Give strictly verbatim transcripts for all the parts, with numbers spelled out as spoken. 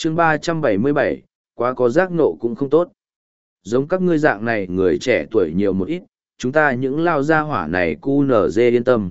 chương ba trăm bảy mươi bảy, quá có giác nộ cũng không tốt. Giống các ngươi dạng này người trẻ tuổi nhiều một ít, chúng ta những lao gia hỏa này cu nở dê yên tâm.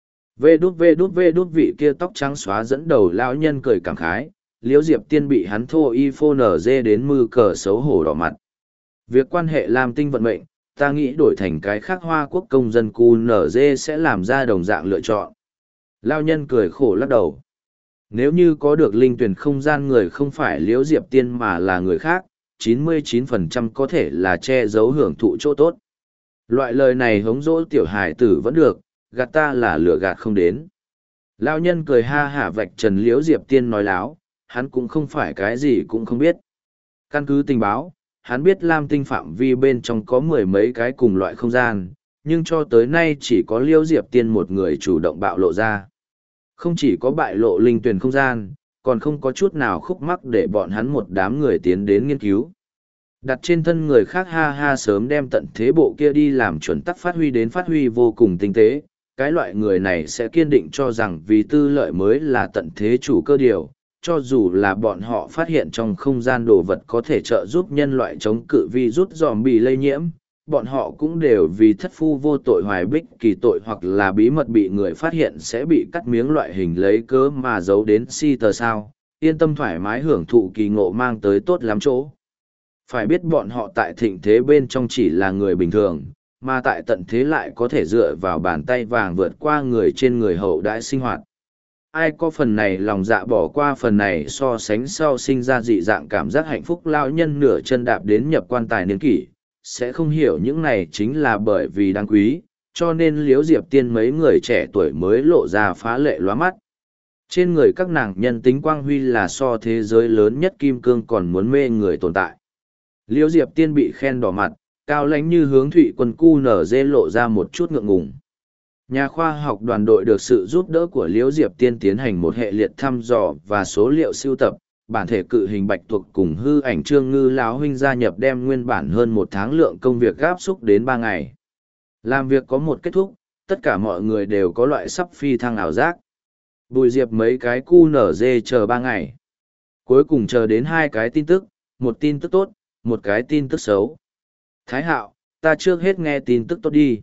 Vê đút vê đút vê đút vị kia tóc trắng xóa dẫn đầu lão nhân cười cảm khái, Liễu Diệp Tiên bị hắn thô y phô nở dê đến mư cờ xấu hổ đỏ mặt. Việc quan hệ làm tinh vận mệnh, ta nghĩ đổi thành cái khác Hoa Quốc công dân cu nở dê sẽ làm ra đồng dạng lựa chọn. Lão nhân cười khổ lắc đầu. Nếu như có được linh tuyển không gian người không phải Liễu Diệp Tiên mà là người khác, chín mươi chín phần trăm có thể là che giấu hưởng thụ chỗ tốt. Loại lời này hống dỗ tiểu hải tử vẫn được, gạt ta là lừa gạt không đến. Lão nhân cười ha hả vạch trần Liễu Diệp Tiên nói láo, hắn cũng không phải cái gì cũng không biết. Căn cứ tình báo, hắn biết Lam Tinh phạm vi bên trong có mười mấy cái cùng loại không gian, nhưng cho tới nay chỉ có Liễu Diệp Tiên một người chủ động bạo lộ ra. Không chỉ có bại lộ linh tuyển không gian, còn không có chút nào khúc mắc để bọn hắn một đám người tiến đến nghiên cứu. Đặt trên thân người khác ha ha sớm đem tận thế bộ kia đi làm chuẩn tắc phát huy đến phát huy vô cùng tinh tế, cái loại người này sẽ kiên định cho rằng vì tư lợi mới là tận thế chủ cơ điều, cho dù là bọn họ phát hiện trong không gian đồ vật có thể trợ giúp nhân loại chống cự virus zombie lây nhiễm, bọn họ cũng đều vì thất phu vô tội hoài bích kỳ tội hoặc là bí mật bị người phát hiện sẽ bị cắt miếng loại hình lấy cớ mà giấu đến si tờ sao, yên tâm thoải mái hưởng thụ kỳ ngộ mang tới tốt lắm chỗ. Phải biết bọn họ tại thịnh thế bên trong chỉ là người bình thường, mà tại tận thế lại có thể dựa vào bàn tay vàng vượt qua người trên người hậu đãi sinh hoạt. Ai có phần này lòng dạ bỏ qua phần này so sánh sau sinh ra dị dạng cảm giác hạnh phúc lao nhân nửa chân đạp đến nhập quan tài niên kỷ, sẽ không hiểu những này chính là bởi vì đáng quý, cho nên Liễu Diệp Tiên mấy người trẻ tuổi mới lộ ra phá lệ lóa mắt. Trên người các nàng nhân tính quang huy là so thế giới lớn nhất kim cương còn muốn mê người tồn tại. Liễu Diệp Tiên bị khen đỏ mặt, cao lãnh như hướng thụy quân cu nở dê lộ ra một chút ngượng ngùng. Nhà khoa học đoàn đội được sự giúp đỡ của Liễu Diệp Tiên tiến hành một hệ liệt thăm dò và số liệu sưu tập, bản thể cự hình bạch tuộc cùng hư ảnh trương ngư lão huynh gia nhập đem nguyên bản hơn một tháng lượng công việc gáp xúc đến ba ngày. Làm việc có một kết thúc, tất cả mọi người đều có loại sắp phi thăng ảo giác. Bùi Diệp mấy cái cu nở dê chờ ba ngày. Cuối cùng chờ đến hai cái tin tức, một tin tức tốt, một cái tin tức xấu. Thái Hạo, ta trước hết nghe tin tức tốt đi.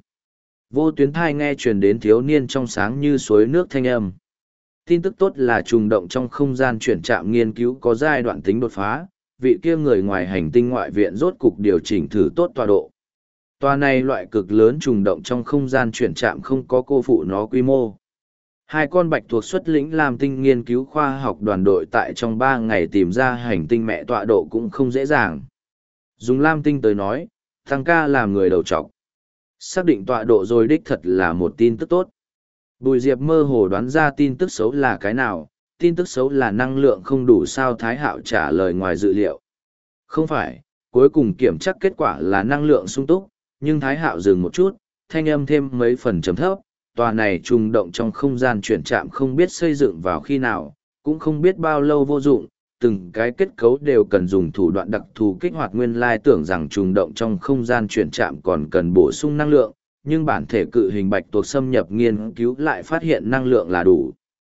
Vô tuyến thai nghe truyền đến thiếu niên trong sáng như suối nước thanh âm. Tin tức tốt là trùng động trong không gian chuyển trạm nghiên cứu có giai đoạn tính đột phá, vị kia người ngoài hành tinh ngoại viện rốt cục điều chỉnh thử tốt tọa độ. Tòa này loại cực lớn trùng động trong không gian chuyển trạm không có cô phụ nó quy mô. Hai con bạch thuộc xuất lĩnh làm tinh nghiên cứu khoa học đoàn đội tại trong ba ngày tìm ra hành tinh mẹ tọa độ cũng không dễ dàng. Dùng lam tinh tới nói, thằng ca làm người đầu trọc. Xác định tọa độ rồi đích thật là một tin tức tốt. Bùi Diệp mơ hồ đoán ra tin tức xấu là cái nào, tin tức xấu là năng lượng không đủ sao Thái Hạo trả lời ngoài dự liệu. Không phải, cuối cùng kiểm tra kết quả là năng lượng sung túc, nhưng Thái Hạo dừng một chút, thanh âm thêm mấy phần chấm thấp, tòa này trùng động trong không gian chuyển trạm không biết xây dựng vào khi nào, cũng không biết bao lâu vô dụng, từng cái kết cấu đều cần dùng thủ đoạn đặc thù kích hoạt nguyên lai tưởng rằng trùng động trong không gian chuyển trạm còn cần bổ sung năng lượng, nhưng bản thể cự hình bạch tuộc xâm nhập nghiên cứu lại phát hiện năng lượng là đủ.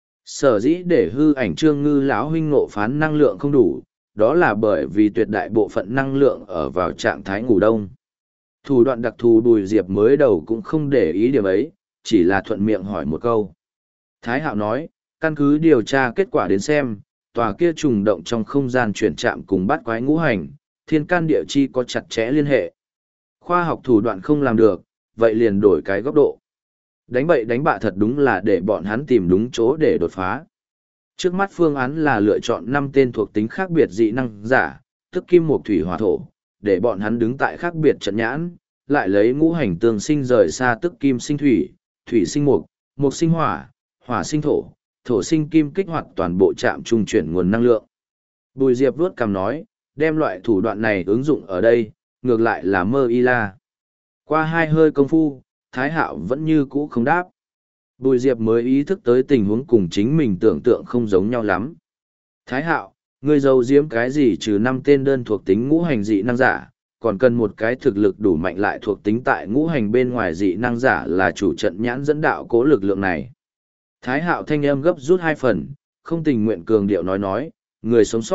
Sở dĩ để hư ảnh trương ngư lão huynh ngộ phán năng lượng không đủ, đó là bởi vì tuyệt đại bộ phận năng lượng ở vào trạng thái ngủ đông. Thủ đoạn đặc thù Bùi Diệp mới đầu cũng không để ý điểm ấy, chỉ là thuận miệng hỏi một câu. Thái Hạo nói, căn cứ điều tra kết quả đến xem, tòa kia trùng động trong không gian chuyển chạm cùng bát quái ngũ hành, thiên can địa chi có chặt chẽ liên hệ. Khoa học thủ đoạn không làm được, vậy liền đổi cái góc độ. Đánh bậy đánh bạ thật đúng là để bọn hắn tìm đúng chỗ để đột phá. Trước mắt phương án là lựa chọn năm tên thuộc tính khác biệt dị năng giả, tức kim mộc thủy hỏa thổ, để bọn hắn đứng tại khác biệt trận nhãn, lại lấy ngũ hành tương sinh rời xa tức kim sinh thủy, thủy sinh mộc, mộc sinh hỏa, hỏa sinh thổ, thổ sinh kim kích hoạt toàn bộ trạm trung chuyển nguồn năng lượng. Bùi Diệp vuốt cằm nói, đem loại thủ đoạn này ứng dụng ở đây, ngược lại là mơ y la. Qua hai hơi công phu, Thái Hạo vẫn như cũ không đáp. Bùi Diệp mới ý thức tới tình huống cùng chính mình tưởng tượng không giống nhau lắm. Thái Hạo, ngươi giấu giếm cái gì trừ năm tên đơn thuộc tính ngũ hành dị năng giả, còn cần một cái thực lực đủ mạnh lại thuộc tính tại ngũ hành bên ngoài dị năng giả là chủ trận nhãn dẫn đạo cố lực lượng này. Thái Hạo thanh âm gấp rút hai phần, không tình nguyện cường điệu nói nói, người sống sót,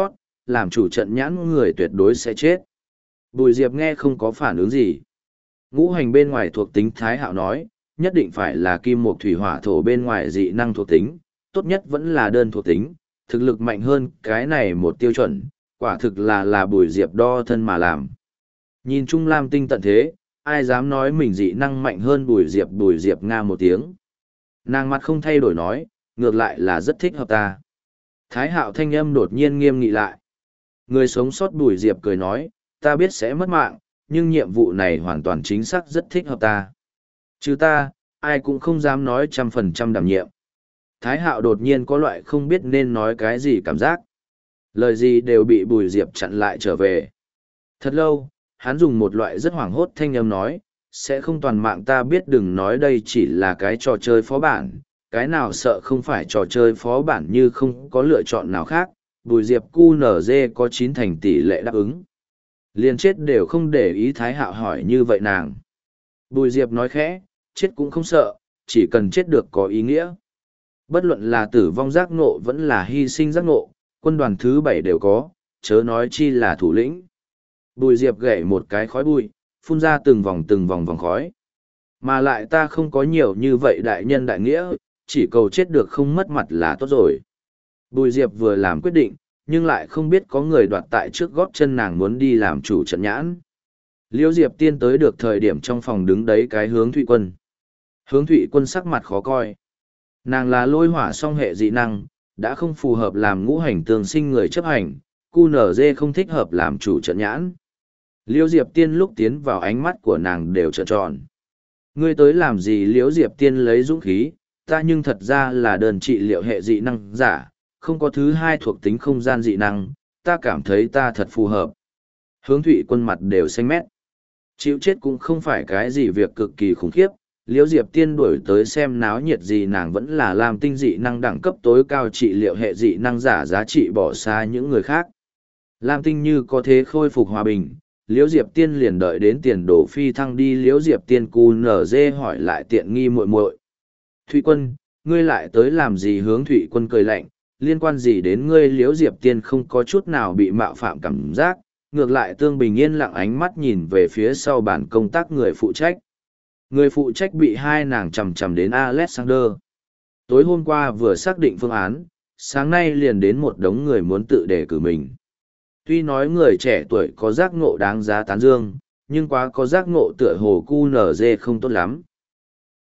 làm chủ trận nhãn người tuyệt đối sẽ chết. Bùi Diệp nghe không có phản ứng gì. Ngũ hành bên ngoài thuộc tính Thái Hạo nói, nhất định phải là kim mộc thủy hỏa thổ bên ngoài dị năng thuộc tính, tốt nhất vẫn là đơn thuộc tính, thực lực mạnh hơn cái này một tiêu chuẩn, quả thực là là Bùi Diệp đo thân mà làm. Nhìn Trung Lam Tinh tận thế, ai dám nói mình dị năng mạnh hơn Bùi Diệp. Bùi Diệp nga một tiếng. Nàng mặt không thay đổi nói, ngược lại là rất thích hợp ta. Thái Hạo thanh âm đột nhiên nghiêm nghị lại. Người sống sót Bùi Diệp cười nói, ta biết sẽ mất mạng, nhưng nhiệm vụ này hoàn toàn chính xác rất thích hợp ta. Chứ ta, ai cũng không dám nói trăm phần trăm đảm nhiệm. Thái Hạo đột nhiên có loại không biết nên nói cái gì cảm giác. Lời gì đều bị Bùi Diệp chặn lại trở về. Thật lâu, hắn dùng một loại rất hoảng hốt thanh âm nói, sẽ không toàn mạng ta biết đừng nói đây chỉ là cái trò chơi phó bản, cái nào sợ không phải trò chơi phó bản như không có lựa chọn nào khác, Bùi Diệp cu nở dê có chín thành tỷ lệ đáp ứng. Liền chết đều không để ý Thái Hạo hỏi như vậy nàng. Bùi Diệp nói khẽ, chết cũng không sợ, chỉ cần chết được có ý nghĩa. Bất luận là tử vong giác ngộ vẫn là hy sinh giác ngộ, quân đoàn thứ bảy đều có, chớ nói chi là thủ lĩnh. Bùi Diệp gậy một cái khói bụi, phun ra từng vòng từng vòng vòng khói. Mà lại ta không có nhiều như vậy đại nhân đại nghĩa, chỉ cầu chết được không mất mặt là tốt rồi. Bùi Diệp vừa làm quyết định, nhưng lại không biết có người đoạt tại trước gót chân nàng muốn đi làm chủ trận nhãn. Liễu Diệp Tiên tới được thời điểm trong phòng đứng đấy cái Hướng Thụy Quân. Hướng Thụy Quân sắc mặt khó coi. Nàng là lôi hỏa song hệ dị năng, đã không phù hợp làm ngũ hành tương sinh người chấp hành, cu nở dê không thích hợp làm chủ trận nhãn. Liễu Diệp Tiên lúc tiến vào ánh mắt của nàng đều trợn tròn. Ngươi tới làm gì? Liễu Diệp Tiên lấy dũng khí, ta nhưng thật ra là đơn trị liệu hệ dị năng giả, không có thứ hai thuộc tính không gian dị năng, ta cảm thấy ta thật phù hợp. Hướng Thụy Quân mặt đều xanh mét. Chịu chết cũng không phải cái gì việc cực kỳ khủng khiếp, Liễu Diệp Tiên đuổi tới xem náo nhiệt gì nàng vẫn là làm tinh dị năng đẳng cấp tối cao trị liệu hệ dị năng giả giá trị bỏ xa những người khác. Lam tinh như có thế khôi phục hòa bình, Liễu Diệp Tiên liền đợi đến tiền đổ phi thăng đi. Liễu Diệp Tiên cu nở dê hỏi lại tiện nghi muội muội. Thụy Quân, ngươi lại tới làm gì? Hướng Thụy Quân cười lạnh, liên quan gì đến ngươi? Liễu Diệp Tiên không có chút nào bị mạo phạm cảm giác, ngược lại tương bình yên lặng ánh mắt nhìn về phía sau bàn công tác người phụ trách. Người phụ trách bị hai nàng chầm chầm đến Alexander. Tối hôm qua vừa xác định phương án, sáng nay liền đến một đống người muốn tự đề cử mình. Tuy nói người trẻ tuổi có giác ngộ đáng giá tán dương, nhưng quá có giác ngộ tựa hồ cu nở dê không tốt lắm.